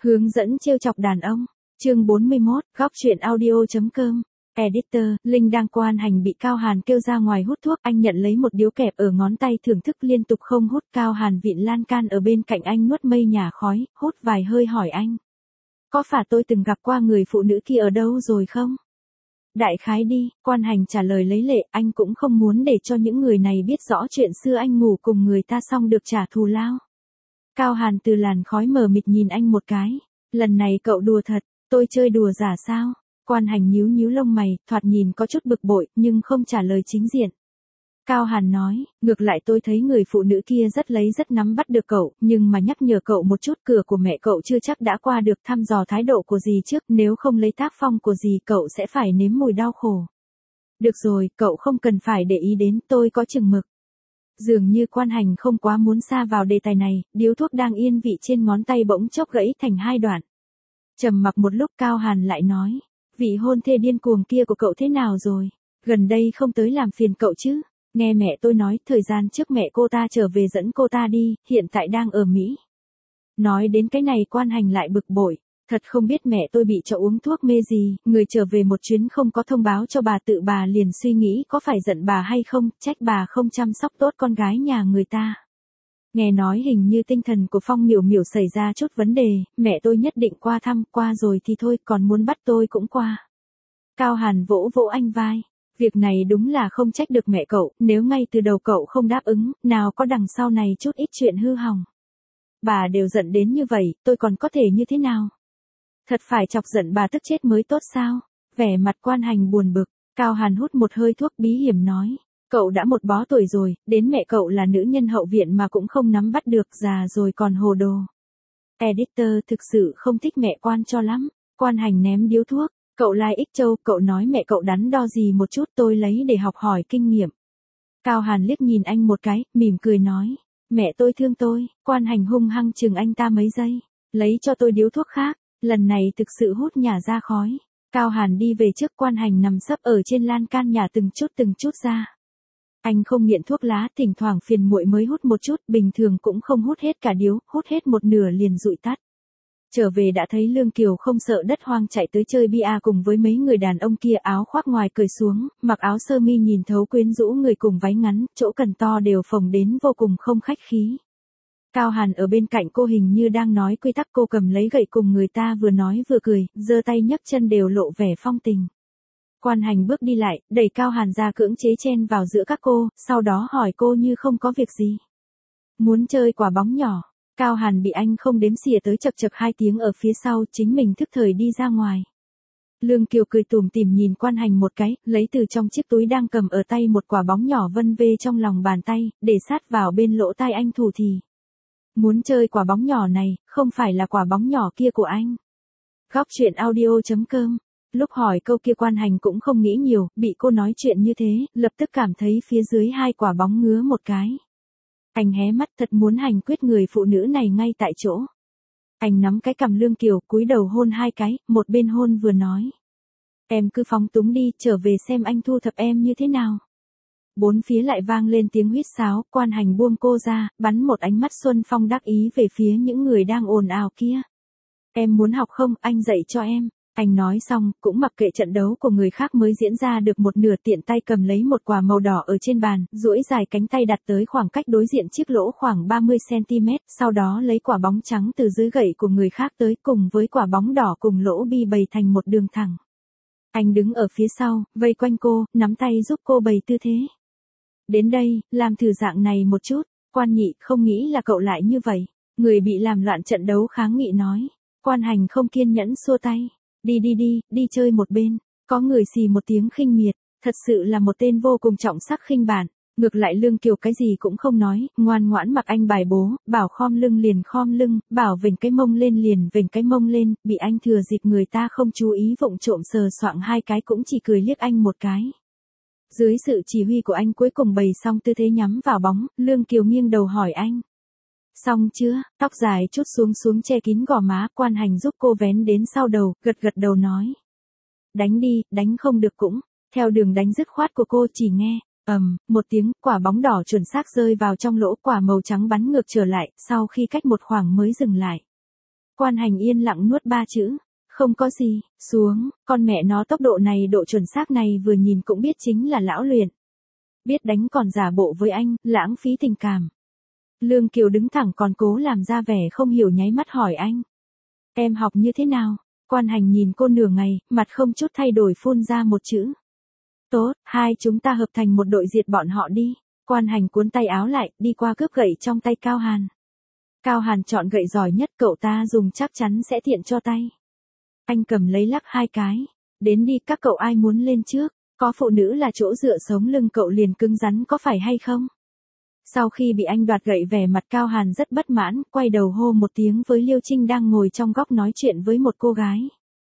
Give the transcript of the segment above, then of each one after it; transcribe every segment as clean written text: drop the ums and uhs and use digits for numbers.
Hướng dẫn trêu chọc đàn ông. Chương 41, góc truyện audio.com. Editor, Linh đang Quan Hành bị Cao Hàn kêu ra ngoài hút thuốc, anh nhận lấy một điếu kẹp ở ngón tay thưởng thức liên tục không hút. Cao Hàn vịn lan can ở bên cạnh anh nuốt mây nhà khói, hút vài hơi hỏi anh. Có phải tôi từng gặp qua người phụ nữ kia ở đâu rồi không? Đại khái đi, Quan Hành trả lời lấy lệ, anh cũng không muốn để cho những người này biết rõ chuyện xưa anh ngủ cùng người ta xong được trả thù lao. Cao Hàn từ làn khói mờ mịt nhìn anh một cái. Lần này cậu đùa thật, tôi chơi đùa giả sao? Quan Hành nhíu nhíu lông mày, thoạt nhìn có chút bực bội, nhưng không trả lời chính diện. Cao Hàn nói, ngược lại tôi thấy người phụ nữ kia rất nắm bắt được cậu, nhưng mà nhắc nhở cậu một chút, cửa của mẹ cậu chưa chắc đã qua được, thăm dò thái độ của dì trước, nếu không lấy tác phong của dì cậu sẽ phải nếm mùi đau khổ. Được rồi, cậu không cần phải để ý đến, tôi có chừng mực. Dường như Quan Hành không quá muốn sa vào đề tài này, điếu thuốc đang yên vị trên ngón tay bỗng chốc gãy thành hai đoạn. Trầm mặc một lúc Cao Hàn lại nói, vị hôn thê điên cuồng kia của cậu thế nào rồi? Gần đây không tới làm phiền cậu chứ? Nghe mẹ tôi nói, thời gian trước mẹ cô ta trở về dẫn cô ta đi, hiện tại đang ở Mỹ. Nói đến cái này Quan Hành lại bực bội. Thật không biết mẹ tôi bị cho uống thuốc mê gì, người trở về một chuyến không có thông báo cho bà, tự bà liền suy nghĩ có phải giận bà hay không, trách bà không chăm sóc tốt con gái nhà người ta. Nghe nói hình như tinh thần của Phong Miểu Miểu xảy ra chút vấn đề, mẹ tôi nhất định qua thăm, qua rồi thì thôi, còn muốn bắt tôi cũng qua. Cao Hàn vỗ vỗ anh vai. Việc này đúng là không trách được mẹ cậu, nếu ngay từ đầu cậu không đáp ứng, nào có đằng sau này chút ít chuyện hư hỏng. Bà đều giận đến như vậy, tôi còn có thể như thế nào? Thật phải chọc giận bà tức chết mới tốt sao? Vẻ mặt Quan Hành buồn bực, Cao Hàn hút một hơi thuốc bí hiểm nói. Cậu đã một bó tuổi rồi, đến mẹ cậu là nữ nhân hậu viện mà cũng không nắm bắt được, già rồi còn hồ đồ. Editor thực sự không thích mẹ Quan cho lắm. Quan Hành ném điếu thuốc. Cậu lai ích châu, cậu nói mẹ cậu đắn đo gì một chút, tôi lấy để học hỏi kinh nghiệm. Cao Hàn liếc nhìn anh một cái, mỉm cười nói. Mẹ tôi thương tôi. Quan Hành hung hăng chừng anh ta mấy giây. Lấy cho tôi điếu thuốc khác. Lần này thực sự hút nhả ra khói. Cao Hàn đi về trước, Quan Hành nằm sấp ở trên lan can nhả từng chút ra. Anh không nghiện thuốc lá, thỉnh thoảng phiền muội mới hút một chút, bình thường cũng không hút hết cả điếu, hút hết một nửa liền dụi tắt. Trở về đã thấy Lương Kiều không sợ đất hoang chạy tới chơi bia cùng với mấy người đàn ông kia, áo khoác ngoài cởi xuống, mặc áo sơ mi nhìn thấu quyến rũ người cùng váy ngắn, chỗ cần to đều phồng đến vô cùng không khách khí. Cao Hàn ở bên cạnh cô hình như đang nói quy tắc, cô cầm lấy gậy cùng người ta vừa nói vừa cười, giơ tay nhấc chân đều lộ vẻ phong tình. Quan Hành bước đi lại, đẩy Cao Hàn ra cưỡng chế chen vào giữa các cô, sau đó hỏi cô như không có việc gì. Muốn chơi quả bóng nhỏ. Cao Hàn bị anh không đếm xỉa tới chập chập 2 tiếng ở phía sau, chính mình thức thời đi ra ngoài. Lương Kiều cười tủm tỉm nhìn Quan Hành một cái, lấy từ trong chiếc túi đang cầm ở tay một quả bóng nhỏ vân vê trong lòng bàn tay, để sát vào bên lỗ tai anh thủ thì. Muốn chơi quả bóng nhỏ này, không phải là quả bóng nhỏ kia của anh. Góc truyện audio.com. Lúc hỏi câu kia Quan Hành cũng không nghĩ nhiều, bị cô nói chuyện như thế, lập tức cảm thấy phía dưới 2 quả bóng ngứa một cái. Anh hé mắt, thật muốn hành quyết người phụ nữ này ngay tại chỗ. Anh nắm cái cằm Lương Kiều, cúi đầu hôn 2 cái, một bên hôn vừa nói. Em cứ phóng túng đi, trở về xem anh thu thập em như thế nào. Bốn phía lại vang lên tiếng huýt sáo, Quan Hành buông cô ra, bắn một ánh mắt xuân phong đắc ý về phía những người đang ồn ào kia. Em muốn học không, anh dạy cho em. Anh nói xong, cũng mặc kệ trận đấu của người khác mới diễn ra được một nửa, tiện tay cầm lấy một quả màu đỏ ở trên bàn, duỗi dài cánh tay đặt tới khoảng cách đối diện chiếc lỗ khoảng 30cm, sau đó lấy quả bóng trắng từ dưới gậy của người khác tới cùng với quả bóng đỏ cùng lỗ bi bày thành một đường thẳng. Anh đứng ở phía sau, vây quanh cô, nắm tay giúp cô bày tư thế. Đến đây, làm thử dạng này một chút. Quan Nhị, không nghĩ là cậu lại như vậy. Người bị làm loạn trận đấu kháng nghị nói. Quan Hành không kiên nhẫn xua tay. Đi chơi một bên. Có người xì một tiếng khinh miệt, thật sự là một tên vô cùng trọng sắc khinh bản. Ngược lại Lương Kiều cái gì cũng không nói, ngoan ngoãn mặc anh bài bố, bảo khom lưng liền khom lưng, bảo vểnh cái mông lên liền vểnh cái mông lên, bị anh thừa dịp người ta không chú ý vụng trộm sờ soạng 2 cái, cũng chỉ cười liếc anh một cái. Dưới sự chỉ huy của anh cuối cùng bày xong tư thế nhắm vào bóng, Lương Kiều nghiêng đầu hỏi anh. Xong chưa? Tóc dài chút xuống che kín gò má, Quan Hành giúp cô vén đến sau đầu, gật đầu nói. Đánh đi, đánh không được cũng. Theo đường đánh dứt khoát của cô chỉ nghe, một tiếng, quả bóng đỏ chuẩn xác rơi vào trong lỗ, quả màu trắng bắn ngược trở lại, sau khi cách một khoảng mới dừng lại. Quan Hành yên lặng nuốt 3 chữ. Không có gì, xuống, con mẹ nó tốc độ này độ chuẩn xác này vừa nhìn cũng biết chính là lão luyện. Biết đánh còn giả bộ với anh, lãng phí tình cảm. Lương Kiều đứng thẳng còn cố làm ra vẻ không hiểu nháy mắt hỏi anh. Em học như thế nào? Quan Hành nhìn cô nửa ngày, mặt không chút thay đổi phun ra một chữ. Tốt, hai chúng ta hợp thành một đội diệt bọn họ đi. Quan Hành cuốn tay áo lại, đi qua cướp gậy trong tay Cao Hàn. Cao Hàn chọn gậy giỏi nhất, cậu ta dùng chắc chắn sẽ tiện cho tay. Anh cầm lấy lắc 2 cái. Đến đi, các cậu ai muốn lên trước? Có phụ nữ là chỗ dựa sống lưng cậu liền cứng rắn có phải hay không? Sau khi bị anh đoạt gậy, vẻ mặt Cao Hàn rất bất mãn, quay đầu hô một tiếng với Liêu Trinh đang ngồi trong góc nói chuyện với một cô gái.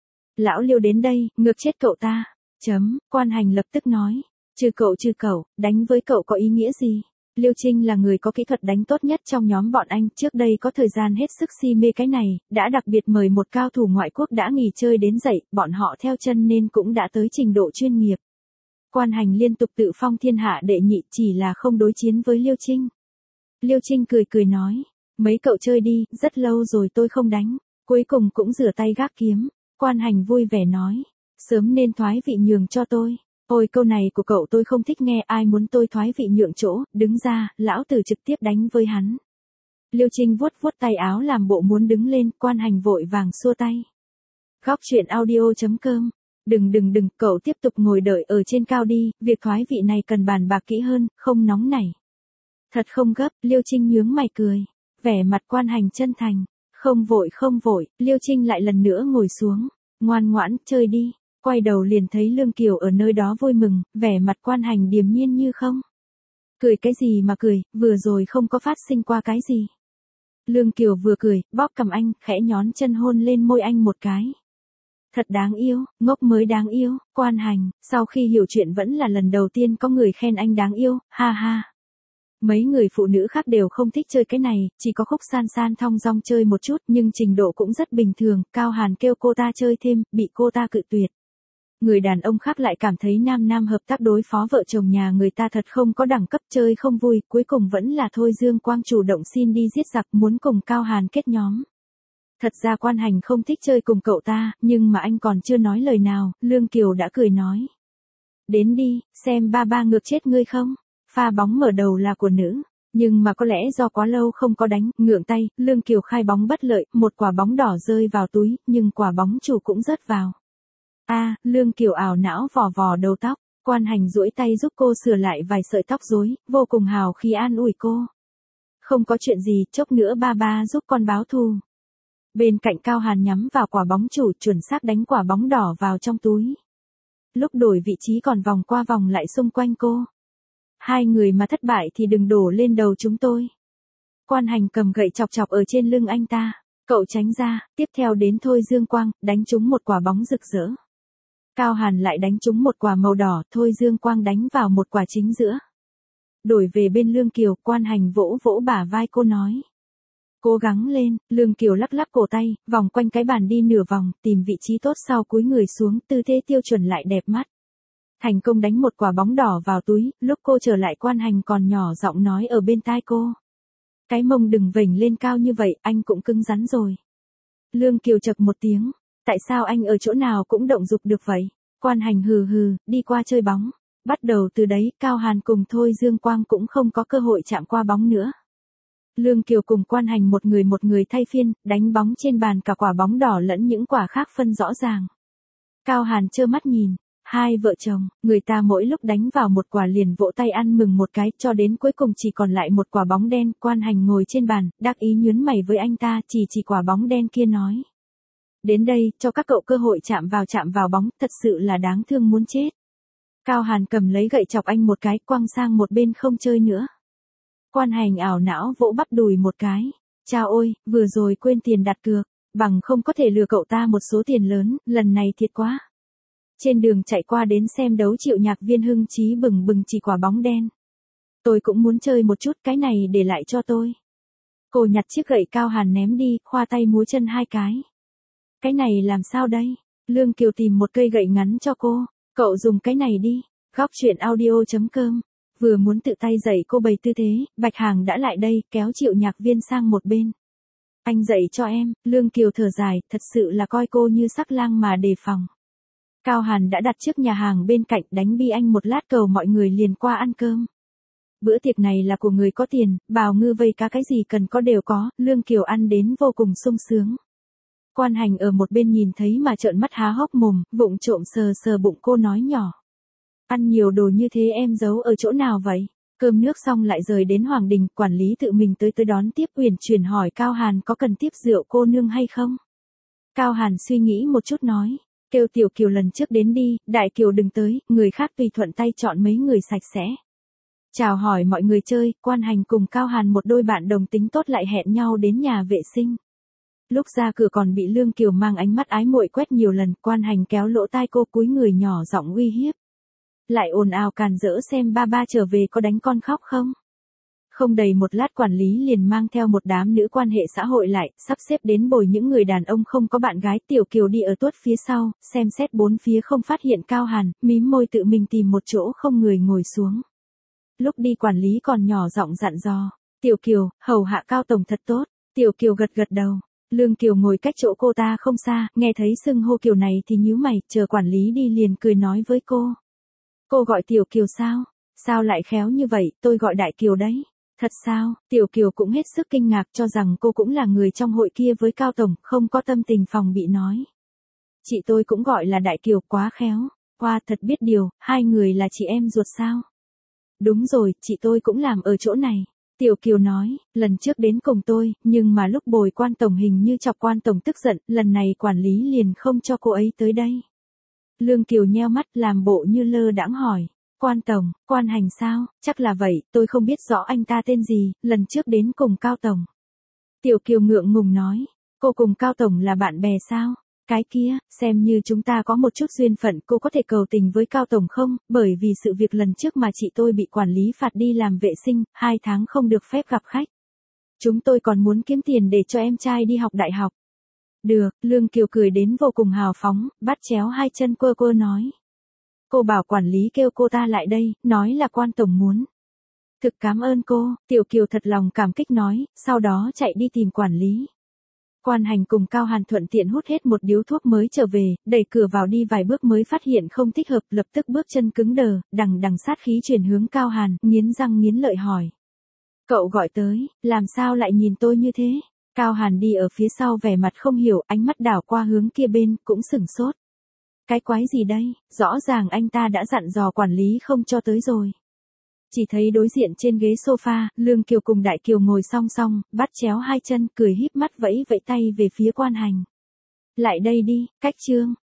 Lão Liêu đến đây, ngược chết cậu ta. Quan Hành lập tức nói. Trừ cậu, đánh với cậu có ý nghĩa gì? Liêu Trinh là người có kỹ thuật đánh tốt nhất trong nhóm bọn anh, trước đây có thời gian hết sức si mê cái này, đã đặc biệt mời một cao thủ ngoại quốc đã nghỉ chơi đến dạy, bọn họ theo chân nên cũng đã tới trình độ chuyên nghiệp. Quan Hành liên tục tự phong thiên hạ đệ nhị, chỉ là không đối chiến với Liêu Trinh. Liêu Trinh cười nói, mấy cậu chơi đi, rất lâu rồi tôi không đánh, cuối cùng cũng rửa tay gác kiếm. Quan Hành vui vẻ nói, sớm nên thoái vị nhường cho tôi. Ôi câu này của cậu tôi không thích nghe, ai muốn tôi thoái vị nhượng chỗ, đứng ra, lão tử trực tiếp đánh với hắn. Liêu Trinh vuốt tay áo làm bộ muốn đứng lên, Quan Hành vội vàng xua tay. Góc truyện audio.com. Đừng, cậu tiếp tục ngồi đợi ở trên cao đi, việc thoái vị này cần bàn bạc kỹ hơn, không nóng nảy. Thật không gấp, Liêu Trinh nhướng mày cười. Vẻ mặt Quan Hành chân thành. Không vội, Liêu Trinh lại lần nữa ngồi xuống. Ngoan ngoãn, chơi đi. Quay đầu liền thấy Lương Kiều ở nơi đó vui mừng, vẻ mặt Quan Hành điềm nhiên như không. Cười cái gì mà cười, vừa rồi không có phát sinh qua cái gì. Lương Kiều vừa cười, bóp cầm anh, khẽ nhón chân hôn lên môi anh một cái. Thật đáng yêu, ngốc mới đáng yêu. Quan Hành, sau khi hiểu chuyện vẫn là lần đầu tiên có người khen anh đáng yêu, ha ha. Mấy người phụ nữ khác đều không thích chơi cái này, chỉ có Khúc San thong dong chơi một chút, nhưng trình độ cũng rất bình thường. Cao Hàn kêu cô ta chơi thêm, bị cô ta cự tuyệt. Người đàn ông khác lại cảm thấy nam hợp tác đối phó vợ chồng nhà người ta thật không có đẳng cấp, chơi không vui, cuối cùng vẫn là Thôi Dương Quang chủ động xin đi giết giặc, muốn cùng Cao Hàn kết nhóm. Thật ra Quan Hành không thích chơi cùng cậu ta, nhưng mà anh còn chưa nói lời nào, Lương Kiều đã cười nói. Đến đi, xem ba ngược chết ngươi không? Pha bóng mở đầu là của nữ, nhưng mà có lẽ do quá lâu không có đánh, ngượng tay, Lương Kiều khai bóng bất lợi, một quả bóng đỏ rơi vào túi, nhưng quả bóng chủ cũng rớt vào. Lương Kiều ảo não vò đầu tóc, Quan Hành duỗi tay giúp cô sửa lại vài sợi tóc rối, vô cùng hào khí an ủi cô. Không có chuyện gì, chốc nữa ba giúp con báo thù. Bên cạnh Cao Hàn nhắm vào quả bóng chủ, chuẩn xác đánh quả bóng đỏ vào trong túi. Lúc đổi vị trí còn vòng qua vòng lại xung quanh cô. Hai người mà thất bại thì đừng đổ lên đầu chúng tôi. Quan Hành cầm gậy chọc ở trên lưng anh ta, cậu tránh ra, tiếp theo đến Thôi Dương Quang, đánh trúng một quả bóng rực rỡ. Cao Hàn lại đánh trúng một quả màu đỏ, Thôi Dương Quang đánh vào một quả chính giữa. Đổi về bên Lương Kiều, Quan Hành vỗ bả vai cô nói. Cố gắng lên, Lương Kiều lắc cổ tay, vòng quanh cái bàn đi nửa vòng, tìm vị trí tốt sau cúi người xuống, tư thế tiêu chuẩn lại đẹp mắt. Thành công đánh một quả bóng đỏ vào túi, lúc cô trở lại Quan Hành còn nhỏ giọng nói ở bên tai cô. Cái mông đừng vểnh lên cao như vậy, anh cũng cứng rắn rồi. Lương Kiều chậc một tiếng. Tại sao anh ở chỗ nào cũng động dục được vậy? Quan Hành hừ, đi qua chơi bóng. Bắt đầu từ đấy, Cao Hàn cùng Thôi Dương Quang cũng không có cơ hội chạm qua bóng nữa. Lương Kiều cùng Quan Hành một người thay phiên, đánh bóng trên bàn, cả quả bóng đỏ lẫn những quả khác phân rõ ràng. Cao Hàn trơ mắt nhìn, hai vợ chồng, người ta mỗi lúc đánh vào một quả liền vỗ tay ăn mừng một cái, cho đến cuối cùng chỉ còn lại một quả bóng đen. Quan Hành ngồi trên bàn, đắc ý nhướng mày với anh ta, chỉ quả bóng đen kia nói. Đến đây, cho các cậu cơ hội chạm vào bóng, thật sự là đáng thương muốn chết. Cao Hàn cầm lấy gậy chọc anh một cái, quăng sang một bên không chơi nữa. Quan Hành ảo não vỗ bắp đùi một cái. Chao ôi, vừa rồi quên tiền đặt cược, bằng không có thể lừa cậu ta một số tiền lớn, lần này thiệt quá. Trên đường chạy qua đến xem đấu Triệu Nhạc Viên hưng chí bừng chỉ quả bóng đen. Tôi cũng muốn chơi một chút, cái này để lại cho tôi. Cô nhặt chiếc gậy Cao Hàn ném đi, khoa tay múa chân hai cái. Cái này làm sao đây? Lương Kiều tìm một cây gậy ngắn cho cô. Cậu dùng cái này đi. Góc truyện audio.com. Vừa muốn tự tay dạy cô bày tư thế, Bạch Hàng đã lại đây, kéo Triệu Nhạc Viên sang một bên. Anh dạy cho em, Lương Kiều thở dài, thật sự là coi cô như sắc lang mà đề phòng. Cao Hàn đã đặt trước nhà hàng bên cạnh, đánh bi anh một lát cầu mọi người liền qua ăn cơm. Bữa tiệc này là của người có tiền, bào ngư vây cá cái gì cần có đều có, Lương Kiều ăn đến vô cùng sung sướng. Quan Hành ở một bên nhìn thấy mà trợn mắt há hốc mồm, vụng trộm sờ sờ bụng cô nói nhỏ. Ăn nhiều đồ như thế em giấu ở chỗ nào vậy? Cơm nước xong lại rời đến Hoàng Đình, quản lý tự mình tới đón tiếp, uyển chuyển hỏi Cao Hàn có cần tiếp rượu cô nương hay không? Cao Hàn suy nghĩ một chút nói, kêu Tiểu Kiều lần trước đến đi, Đại Kiều đừng tới, người khác tùy thuận tay chọn mấy người sạch sẽ. Chào hỏi mọi người chơi, Quan Hành cùng Cao Hàn một đôi bạn đồng tính tốt lại hẹn nhau đến nhà vệ sinh. Lúc ra cửa còn bị Lương Kiều mang ánh mắt ái muội quét nhiều lần, Quan Hành kéo lỗ tai cô cúi người nhỏ giọng uy hiếp. Lại ồn ào càn rỡ xem ba ba trở về có đánh con khóc không? Không đầy một lát quản lý liền mang theo một đám nữ quan hệ xã hội lại, sắp xếp đến bồi những người đàn ông không có bạn gái. Tiểu Kiều đi ở tuốt phía sau, xem xét bốn phía không phát hiện Cao Hàn, mím môi tự mình tìm một chỗ không người ngồi xuống. Lúc đi quản lý còn nhỏ giọng dặn dò, Tiểu Kiều, hầu hạ Cao tổng thật tốt. Tiểu Kiều gật gật đầu. Lương Kiều ngồi cách chỗ cô ta không xa, nghe thấy xưng hô Kiều này thì nhíu mày, chờ quản lý đi liền cười nói với cô. Cô gọi Tiểu Kiều sao? Sao lại khéo như vậy, tôi gọi Đại Kiều đấy. Thật sao? Tiểu Kiều cũng hết sức kinh ngạc, cho rằng cô cũng là người trong hội kia với Cao tổng, không có tâm tình phòng bị nói. Chị tôi cũng gọi là Đại Kiều, quá khéo. Qua thật biết điều, hai người là chị em ruột sao? Đúng rồi, chị tôi cũng làm ở chỗ này. Tiểu Kiều nói, lần trước đến cùng tôi, nhưng mà lúc bồi Quan tổng hình như chọc Quan tổng tức giận, lần này quản lý liền không cho cô ấy tới đây. Lương Kiều nheo mắt làm bộ như lơ đãng hỏi, Quan tổng, Quan Hành sao? Chắc là vậy, tôi không biết rõ anh ta tên gì, lần trước đến cùng Cao tổng. Tiểu Kiều ngượng ngùng nói, cô cùng Cao tổng là bạn bè sao? Cái kia, xem như chúng ta có một chút duyên phận, cô có thể cầu tình với Cao tổng không? Bởi vì sự việc lần trước mà chị tôi bị quản lý phạt đi làm vệ sinh, 2 tháng không được phép gặp khách. Chúng tôi còn muốn kiếm tiền để cho em trai đi học đại học. Được, Lương Kiều cười đến vô cùng hào phóng, bắt chéo hai chân quơ quơ nói. Cô bảo quản lý kêu cô ta lại đây, nói là Quan tổng muốn. Thực cảm ơn cô, Tiểu Kiều thật lòng cảm kích nói, sau đó chạy đi tìm quản lý. Quan Hành cùng Cao Hàn thuận tiện hút hết một điếu thuốc mới trở về, đẩy cửa vào đi vài bước mới phát hiện không thích hợp, lập tức bước chân cứng đờ, đằng sát khí chuyển hướng Cao Hàn, nghiến răng nghiến lợi hỏi. Cậu gọi tới, làm sao lại nhìn tôi như thế? Cao Hàn đi ở phía sau vẻ mặt không hiểu, ánh mắt đảo qua hướng kia bên, cũng sửng sốt. Cái quái gì đây, rõ ràng anh ta đã dặn dò quản lý không cho tới rồi. Chỉ thấy đối diện trên ghế sofa, Lương Kiều cùng Đại Kiều ngồi song song, bắt chéo hai chân, cười híp mắt vẫy vẫy tay về phía Quan Hành. Lại đây đi, cách trương,